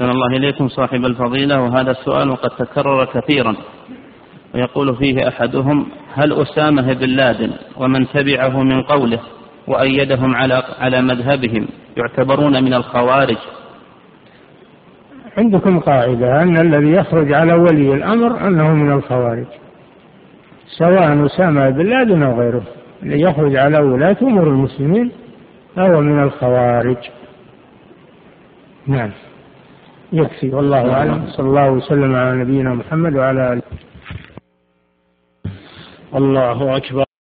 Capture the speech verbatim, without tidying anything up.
أحسن الله إليكم صاحب الفضيلة، وهذا السؤال قد تكرر كثيرا، ويقول فيه أحدهم: هل أسامة بن لادن ومن تبعه من قوله وأيدهم على على مذهبهم يعتبرون من الخوارج؟ عندكم قاعدة أن الذي يخرج على ولي الأمر أنه من الخوارج، سواء أسامة بن لادن أو غيره، اللي يخرج على ولاة أمور المسلمين فهو من الخوارج. نعم، يكفي، والله أعلم. صلى الله وسلم على نبينا محمد وعلى آله. الله أكبر.